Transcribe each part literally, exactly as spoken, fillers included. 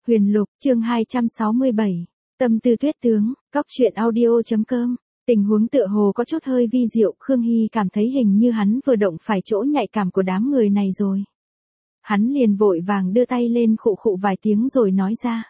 Huyền Lục, chương hai trăm sáu mươi bảy. Tâm tư Tuyết tướng, Cóc truyện audio.com. Tình huống tựa hồ có chút hơi vi diệu, Khương Hy cảm thấy hình như hắn vừa động phải chỗ nhạy cảm của đám người này rồi. Hắn liền vội vàng đưa tay lên khụ khụ vài tiếng rồi nói ra.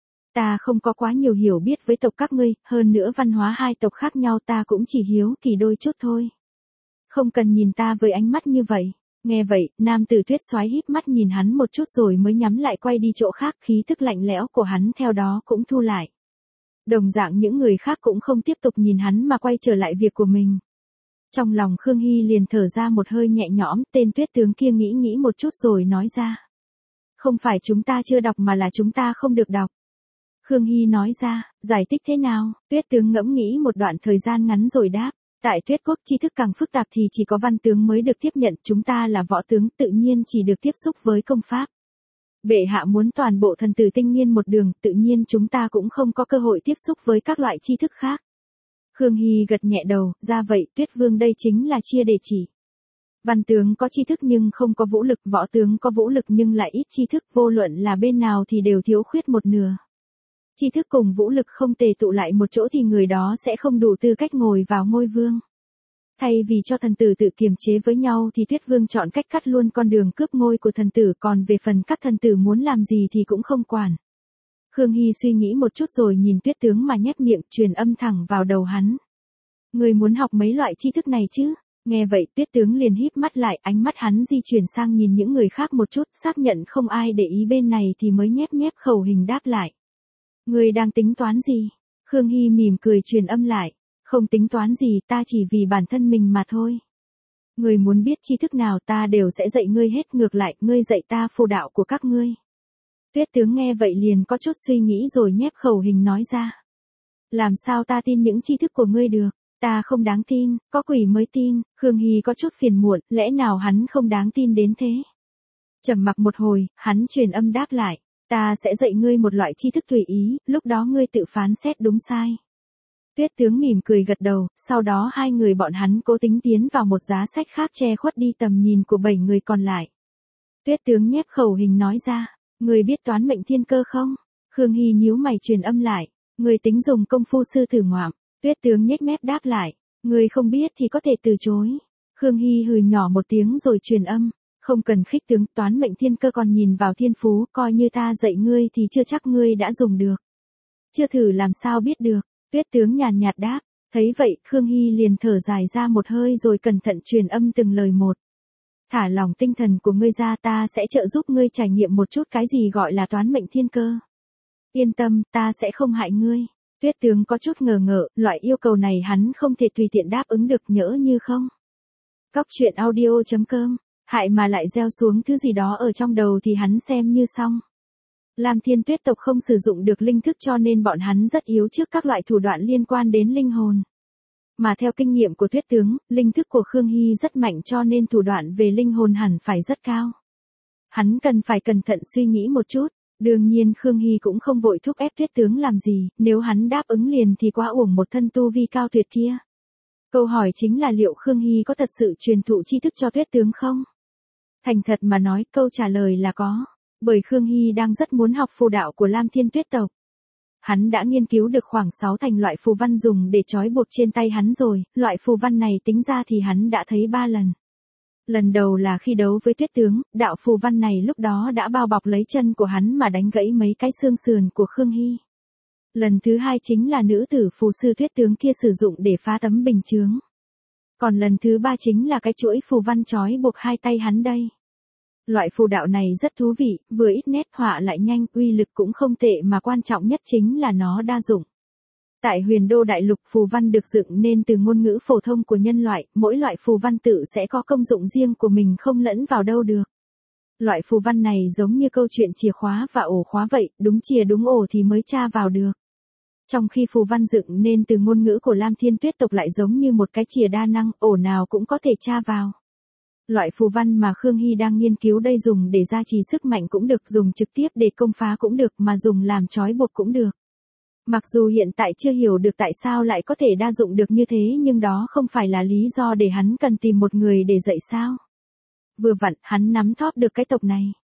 Ta không có quá nhiều hiểu biết với tộc các ngươi, hơn nữa văn hóa hai tộc khác nhau ta cũng chỉ hiếu kỳ đôi chút thôi. Không cần nhìn ta với ánh mắt như vậy. Nghe vậy, nam tử Tuyết Soái híp mắt nhìn hắn một chút rồi mới nhắm lại quay đi chỗ khác, khí thức lạnh lẽo của hắn theo đó cũng thu lại. Đồng dạng những người khác cũng không tiếp tục nhìn hắn mà quay trở lại việc của mình. Trong lòng Khương Hy liền thở ra một hơi nhẹ nhõm, tên Tuyết tướng kia nghĩ nghĩ một chút rồi nói ra. Không phải chúng ta chưa đọc mà là chúng ta không được đọc. Khương Hy nói ra, giải thích thế nào? Tuyết tướng ngẫm nghĩ một đoạn thời gian ngắn rồi đáp. Tại Tuyết quốc tri thức càng phức tạp thì chỉ có văn tướng mới được tiếp nhận, chúng ta là võ tướng tự nhiên chỉ được tiếp xúc với công pháp. Bệ hạ muốn toàn bộ thần tử tinh nghiên một đường, tự nhiên chúng ta cũng không có cơ hội tiếp xúc với các loại tri thức khác. Khương Hy gật nhẹ đầu, ra vậy Tuyết vương đây chính là chia để chỉ. Văn tướng có tri thức nhưng không có vũ lực, võ tướng có vũ lực nhưng lại ít tri thức, vô luận là bên nào thì đều thiếu khuyết một nửa. Tri thức cùng vũ lực không tề tụ lại một chỗ thì người đó sẽ không đủ tư cách ngồi vào ngôi vương. Thay vì cho thần tử tự kiềm chế với nhau thì Tuyết vương chọn cách cắt luôn con đường cướp ngôi của thần tử, còn về phần các thần tử muốn làm gì thì cũng không quản. Khương Hy suy nghĩ một chút rồi nhìn Tuyết tướng mà nhếch miệng, truyền âm thẳng vào đầu hắn. Người muốn học mấy loại tri thức này chứ? Nghe vậy Tuyết tướng liền híp mắt lại, ánh mắt hắn di chuyển sang nhìn những người khác một chút, xác nhận không ai để ý bên này thì mới nhép nhép khẩu hình đáp lại. Người đang tính toán gì? Khương Hy mỉm cười truyền âm lại. Không tính toán gì, ta chỉ vì bản thân mình mà thôi. Người muốn biết tri thức nào ta đều sẽ dạy ngươi hết, ngược lại, ngươi dạy ta phù đạo của các ngươi. Tuyết tướng nghe vậy liền có chút suy nghĩ rồi nhép khẩu hình nói ra. Làm sao ta tin những tri thức của ngươi được? Ta không đáng tin, có quỷ mới tin. Khương Hy có chút phiền muộn, lẽ nào hắn không đáng tin đến thế? Trầm mặc một hồi, hắn truyền âm đáp lại. Ta sẽ dạy ngươi một loại tri thức tùy ý, lúc đó ngươi tự phán xét đúng sai. Tuyết tướng mỉm cười gật đầu, sau đó hai người bọn hắn cố tính tiến vào một giá sách khác che khuất đi tầm nhìn của bảy người còn lại. Tuyết tướng nhép khẩu hình nói ra, ngươi biết toán mệnh thiên cơ không? Khương Hy nhíu mày truyền âm lại, ngươi tính dùng công phu sư tử ngoạm. Tuyết tướng nhếch mép đáp lại, ngươi không biết thì có thể từ chối. Khương Hy hừ nhỏ một tiếng rồi truyền âm. Không cần khích tướng, toán mệnh thiên cơ còn nhìn vào thiên phú, coi như ta dạy ngươi thì chưa chắc ngươi đã dùng được. Chưa thử làm sao biết được, Tuyết tướng nhàn nhạt đáp, thấy vậy Khương Hy liền thở dài ra một hơi rồi cẩn thận truyền âm từng lời một. Thả lòng tinh thần của ngươi ra, ta sẽ trợ giúp ngươi trải nghiệm một chút cái gì gọi là toán mệnh thiên cơ. Yên tâm, ta sẽ không hại ngươi. Tuyết tướng có chút ngờ ngợ, loại yêu cầu này hắn không thể tùy tiện đáp ứng được, nhỡ như không. Cóc truyện audio.com. Hại mà lại gieo xuống thứ gì đó ở trong đầu thì hắn xem như xong. Lam Thiên Tuyết tộc không sử dụng được linh thức cho nên bọn hắn rất yếu trước các loại thủ đoạn liên quan đến linh hồn. Mà theo kinh nghiệm của Tuyết tướng, linh thức của Khương Hy rất mạnh cho nên thủ đoạn về linh hồn hẳn phải rất cao. Hắn cần phải cẩn thận suy nghĩ một chút, đương nhiên Khương Hy cũng không vội thúc ép Tuyết tướng làm gì, nếu hắn đáp ứng liền thì quá uổng một thân tu vi cao tuyệt kia. Câu hỏi chính là liệu Khương Hy có thật sự truyền thụ tri thức cho Tuyết tướng không? Thành thật mà nói, câu trả lời là có, bởi Khương Hy đang rất muốn học phù đạo của Lam Thiên Tuyết tộc. Hắn đã nghiên cứu được khoảng sáu thành loại phù văn dùng để trói buộc trên tay hắn rồi, loại phù văn này tính ra thì hắn đã thấy ba lần. Lần đầu là khi đấu với Tuyết tướng, đạo phù văn này lúc đó đã bao bọc lấy chân của hắn mà đánh gãy mấy cái xương sườn của Khương Hy. Lần thứ hai chính là nữ tử phù sư Tuyết tướng kia sử dụng để phá tấm bình chướng. Còn lần thứ ba chính là cái chuỗi phù văn trói buộc hai tay hắn đây. Loại phù đạo này rất thú vị, vừa ít nét họa lại nhanh, uy lực cũng không tệ mà quan trọng nhất chính là nó đa dụng. Tại Huyền Đô Đại Lục, phù văn được dựng nên từ ngôn ngữ phổ thông của nhân loại, mỗi loại phù văn tự sẽ có công dụng riêng của mình không lẫn vào đâu được. Loại phù văn này giống như câu chuyện chìa khóa và ổ khóa vậy, đúng chìa đúng ổ thì mới tra vào được. Trong khi phù văn dựng nên từ ngôn ngữ của Lam Thiên Tuyết tộc lại giống như một cái chìa đa năng, ổ nào cũng có thể tra vào. Loại phù văn mà Khương Hy đang nghiên cứu đây dùng để gia trì sức mạnh cũng được, dùng trực tiếp để công phá cũng được, mà dùng làm trói buộc cũng được. Mặc dù hiện tại chưa hiểu được tại sao lại có thể đa dụng được như thế nhưng đó không phải là lý do để hắn cần tìm một người để dạy sao. Vừa vặn, hắn nắm thóp được cái tộc này.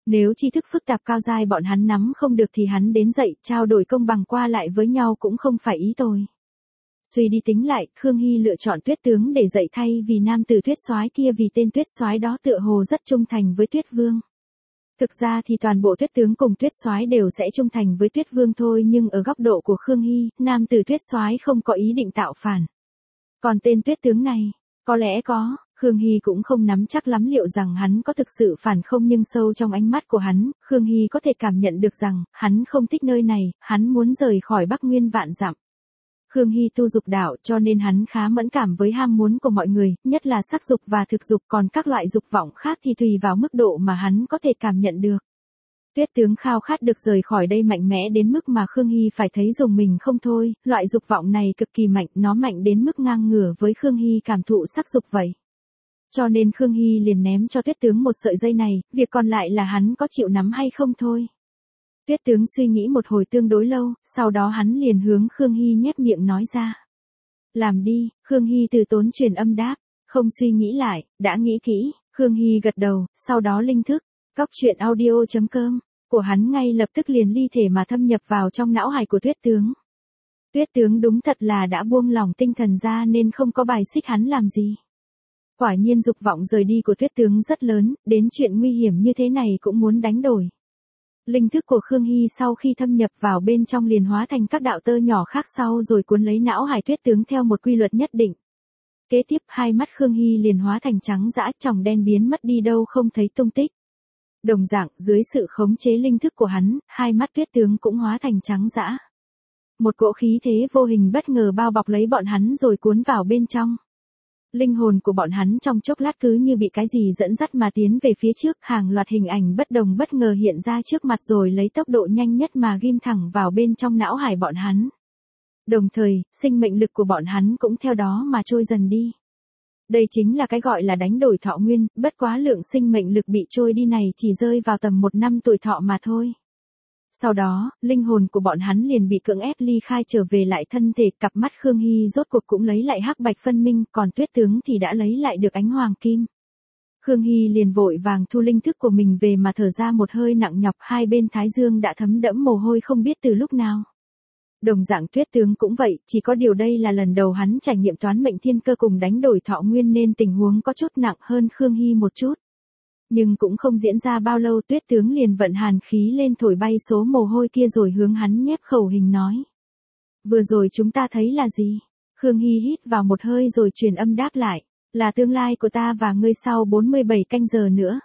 Nếu tri thức phức tạp cao giai bọn hắn nắm không được thì hắn đến dạy, trao đổi công bằng qua lại với nhau cũng không phải ý tôi. Suy đi tính lại, Khương Hy lựa chọn Tuyết tướng để dạy thay vì nam tử Tuyết soái kia, vì tên Tuyết soái đó tựa hồ rất trung thành với Tuyết Vương. Thực ra thì toàn bộ Tuyết tướng cùng Tuyết soái đều sẽ trung thành với Tuyết Vương thôi, nhưng ở góc độ của Khương Hy, nam tử Tuyết soái không có ý định tạo phản. Còn tên Tuyết tướng này, có lẽ có, Khương Hy cũng không nắm chắc lắm liệu rằng hắn có thực sự phản không, nhưng sâu trong ánh mắt của hắn, Khương Hy có thể cảm nhận được rằng, hắn không thích nơi này, hắn muốn rời khỏi Bắc Nguyên vạn dặm. Khương Hy tu dục đạo cho nên hắn khá mẫn cảm với ham muốn của mọi người, nhất là sắc dục và thực dục, còn các loại dục vọng khác thì tùy vào mức độ mà hắn có thể cảm nhận được. Tuyết tướng khao khát được rời khỏi đây mạnh mẽ đến mức mà Khương Hy phải thấy dùng mình không thôi, loại dục vọng này cực kỳ mạnh, nó mạnh đến mức ngang ngửa với Khương Hy cảm thụ sắc dục vậy. Cho nên Khương Hy liền ném cho Tuyết tướng một sợi dây này, việc còn lại là hắn có chịu nắm hay không thôi. Tuyết tướng suy nghĩ một hồi tương đối lâu, sau đó hắn liền hướng Khương Hy nhếch miệng nói ra. Làm đi, Khương Hy từ tốn truyền âm đáp, không suy nghĩ lại, đã nghĩ kỹ, Khương Hy gật đầu, sau đó linh thức, cóc truyện audio chấm com, của hắn ngay lập tức liền ly thể mà thâm nhập vào trong não hải của Tuyết tướng. Tuyết tướng đúng thật là đã buông lỏng tinh thần ra nên không có bài xích hắn làm gì. Quả nhiên dục vọng rời đi của Tuyết tướng rất lớn, đến chuyện nguy hiểm như thế này cũng muốn đánh đổi. Linh thức của Khương Hy sau khi thâm nhập vào bên trong liền hóa thành các đạo tơ nhỏ khác sau rồi cuốn lấy não hải Tuyết tướng theo một quy luật nhất định. Kế tiếp hai mắt Khương Hy liền hóa thành trắng dã, tròng đen biến mất đi đâu không thấy tung tích. Đồng dạng, dưới sự khống chế linh thức của hắn, hai mắt Tuyết tướng cũng hóa thành trắng dã. Một cỗ khí thế vô hình bất ngờ bao bọc lấy bọn hắn rồi cuốn vào bên trong. Linh hồn của bọn hắn trong chốc lát cứ như bị cái gì dẫn dắt mà tiến về phía trước, hàng loạt hình ảnh bất đồng bất ngờ hiện ra trước mặt rồi lấy tốc độ nhanh nhất mà ghim thẳng vào bên trong não hải bọn hắn. Đồng thời, sinh mệnh lực của bọn hắn cũng theo đó mà trôi dần đi. Đây chính là cái gọi là đánh đổi thọ nguyên, bất quá lượng sinh mệnh lực bị trôi đi này chỉ rơi vào tầm một năm tuổi thọ mà thôi. Sau đó, linh hồn của bọn hắn liền bị cưỡng ép ly khai trở về lại thân thể, cặp mắt Khương Hy rốt cuộc cũng lấy lại hắc bạch phân minh, còn Tuyết tướng thì đã lấy lại được ánh hoàng kim. Khương Hy liền vội vàng thu linh thức của mình về mà thở ra một hơi nặng nhọc, hai bên thái dương đã thấm đẫm mồ hôi không biết từ lúc nào. Đồng dạng Tuyết tướng cũng vậy, chỉ có điều đây là lần đầu hắn trải nghiệm toán mệnh thiên cơ cùng đánh đổi thọ nguyên nên tình huống có chút nặng hơn Khương Hy một chút. Nhưng cũng không diễn ra bao lâu Tuyết tướng liền vận hàn khí lên thổi bay số mồ hôi kia rồi hướng hắn nhép khẩu hình nói. Vừa rồi chúng ta thấy là gì? Khương Hy hít vào một hơi rồi truyền âm đáp lại, là tương lai của ta và ngươi sau bốn mươi bảy canh giờ nữa.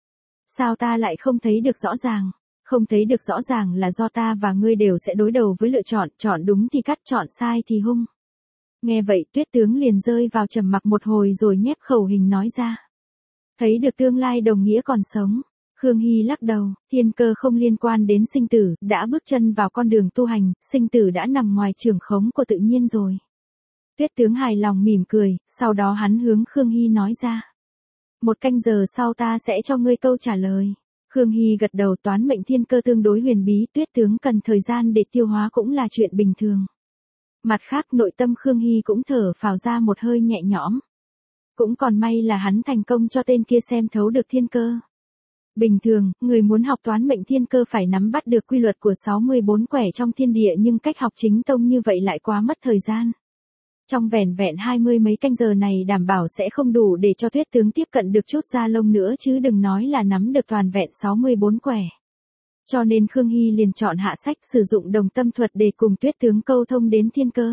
Sao ta lại không thấy được rõ ràng? Không thấy được rõ ràng là do ta và ngươi đều sẽ đối đầu với lựa chọn, chọn đúng thì cắt, chọn sai thì hung. Nghe vậy Tuyết tướng liền rơi vào trầm mặc một hồi rồi nhép khẩu hình nói ra. Thấy được tương lai đồng nghĩa còn sống. Khương Hy lắc đầu, thiên cơ không liên quan đến sinh tử, đã bước chân vào con đường tu hành, sinh tử đã nằm ngoài trường khống của tự nhiên rồi. Tuyết tướng hài lòng mỉm cười, sau đó hắn hướng Khương Hy nói ra. Một canh giờ sau ta sẽ cho ngươi câu trả lời. Khương Hy gật đầu, toán mệnh thiên cơ tương đối huyền bí, Tuyết tướng cần thời gian để tiêu hóa cũng là chuyện bình thường. Mặt khác nội tâm Khương Hy cũng thở phào ra một hơi nhẹ nhõm. Cũng còn may là hắn thành công cho tên kia xem thấu được thiên cơ. Bình thường, người muốn học toán mệnh thiên cơ phải nắm bắt được quy luật của sáu mươi bốn quẻ trong thiên địa, nhưng cách học chính tông như vậy lại quá mất thời gian. Trong vẻn vẹn hai mươi mấy canh giờ này đảm bảo sẽ không đủ để cho Tuyết tướng tiếp cận được chút da lông nữa, chứ đừng nói là nắm được toàn vẹn sáu mươi bốn quẻ. Cho nên Khương Hy liền chọn hạ sách sử dụng đồng tâm thuật để cùng Tuyết tướng câu thông đến thiên cơ.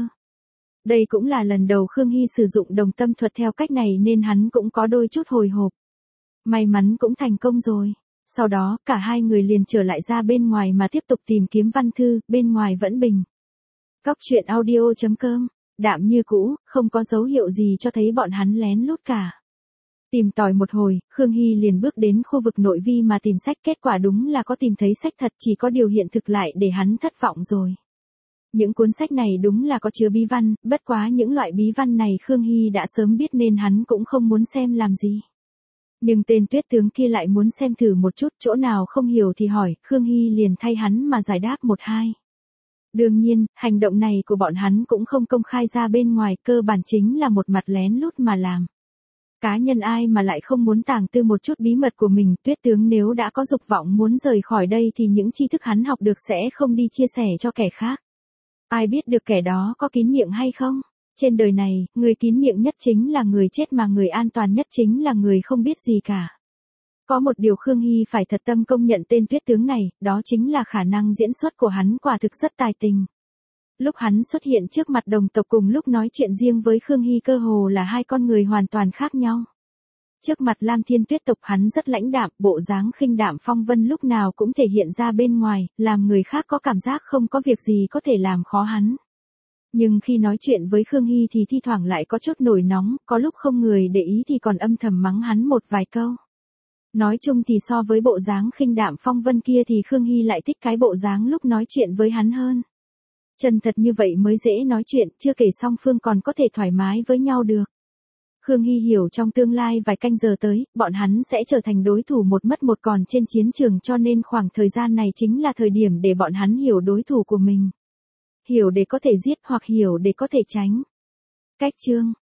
Đây cũng là lần đầu Khương Hy sử dụng đồng tâm thuật theo cách này nên hắn cũng có đôi chút hồi hộp. May mắn cũng thành công rồi. Sau đó, cả hai người liền trở lại ra bên ngoài mà tiếp tục tìm kiếm văn thư, bên ngoài vẫn bình. Cóc truyện audio chấm com, đạm như cũ, không có dấu hiệu gì cho thấy bọn hắn lén lút cả. Tìm tòi một hồi, Khương Hy liền bước đến khu vực nội vi mà tìm sách, kết quả đúng là có tìm thấy sách thật, chỉ có điều hiện thực lại để hắn thất vọng rồi. Những cuốn sách này đúng là có chứa bí văn, bất quá những loại bí văn này Khương Hy đã sớm biết nên hắn cũng không muốn xem làm gì. Nhưng tên Tuyết tướng kia lại muốn xem thử một chút, chỗ nào không hiểu thì hỏi, Khương Hy liền thay hắn mà giải đáp một hai. Đương nhiên, hành động này của bọn hắn cũng không công khai ra bên ngoài, cơ bản chính là một mặt lén lút mà làm. Cá nhân ai mà lại không muốn tàng tư một chút bí mật của mình, Tuyết tướng nếu đã có dục vọng muốn rời khỏi đây thì những tri thức hắn học được sẽ không đi chia sẻ cho kẻ khác. Ai biết được kẻ đó có kín miệng hay không? Trên đời này, người kín miệng nhất chính là người chết mà người an toàn nhất chính là người không biết gì cả. Có một điều Khương Hy phải thật tâm công nhận tên Tuyết tướng này, đó chính là khả năng diễn xuất của hắn quả thực rất tài tình. Lúc hắn xuất hiện trước mặt đồng tộc cùng lúc nói chuyện riêng với Khương Hy cơ hồ là hai con người hoàn toàn khác nhau. Trước mặt Lam Thiên Tuyết tộc hắn rất lãnh đạm, bộ dáng khinh đạm phong vân lúc nào cũng thể hiện ra bên ngoài, làm người khác có cảm giác không có việc gì có thể làm khó hắn. Nhưng khi nói chuyện với Khương Hy thì thi thoảng lại có chút nổi nóng, có lúc không người để ý thì còn âm thầm mắng hắn một vài câu. Nói chung thì so với bộ dáng khinh đạm phong vân kia thì Khương Hy lại thích cái bộ dáng lúc nói chuyện với hắn hơn. Chân thật như vậy mới dễ nói chuyện, chưa kể song phương còn có thể thoải mái với nhau được. Khương Hy hiểu trong tương lai vài canh giờ tới, bọn hắn sẽ trở thành đối thủ một mất một còn trên chiến trường cho nên khoảng thời gian này chính là thời điểm để bọn hắn hiểu đối thủ của mình. Hiểu để có thể giết hoặc hiểu để có thể tránh. Cách chương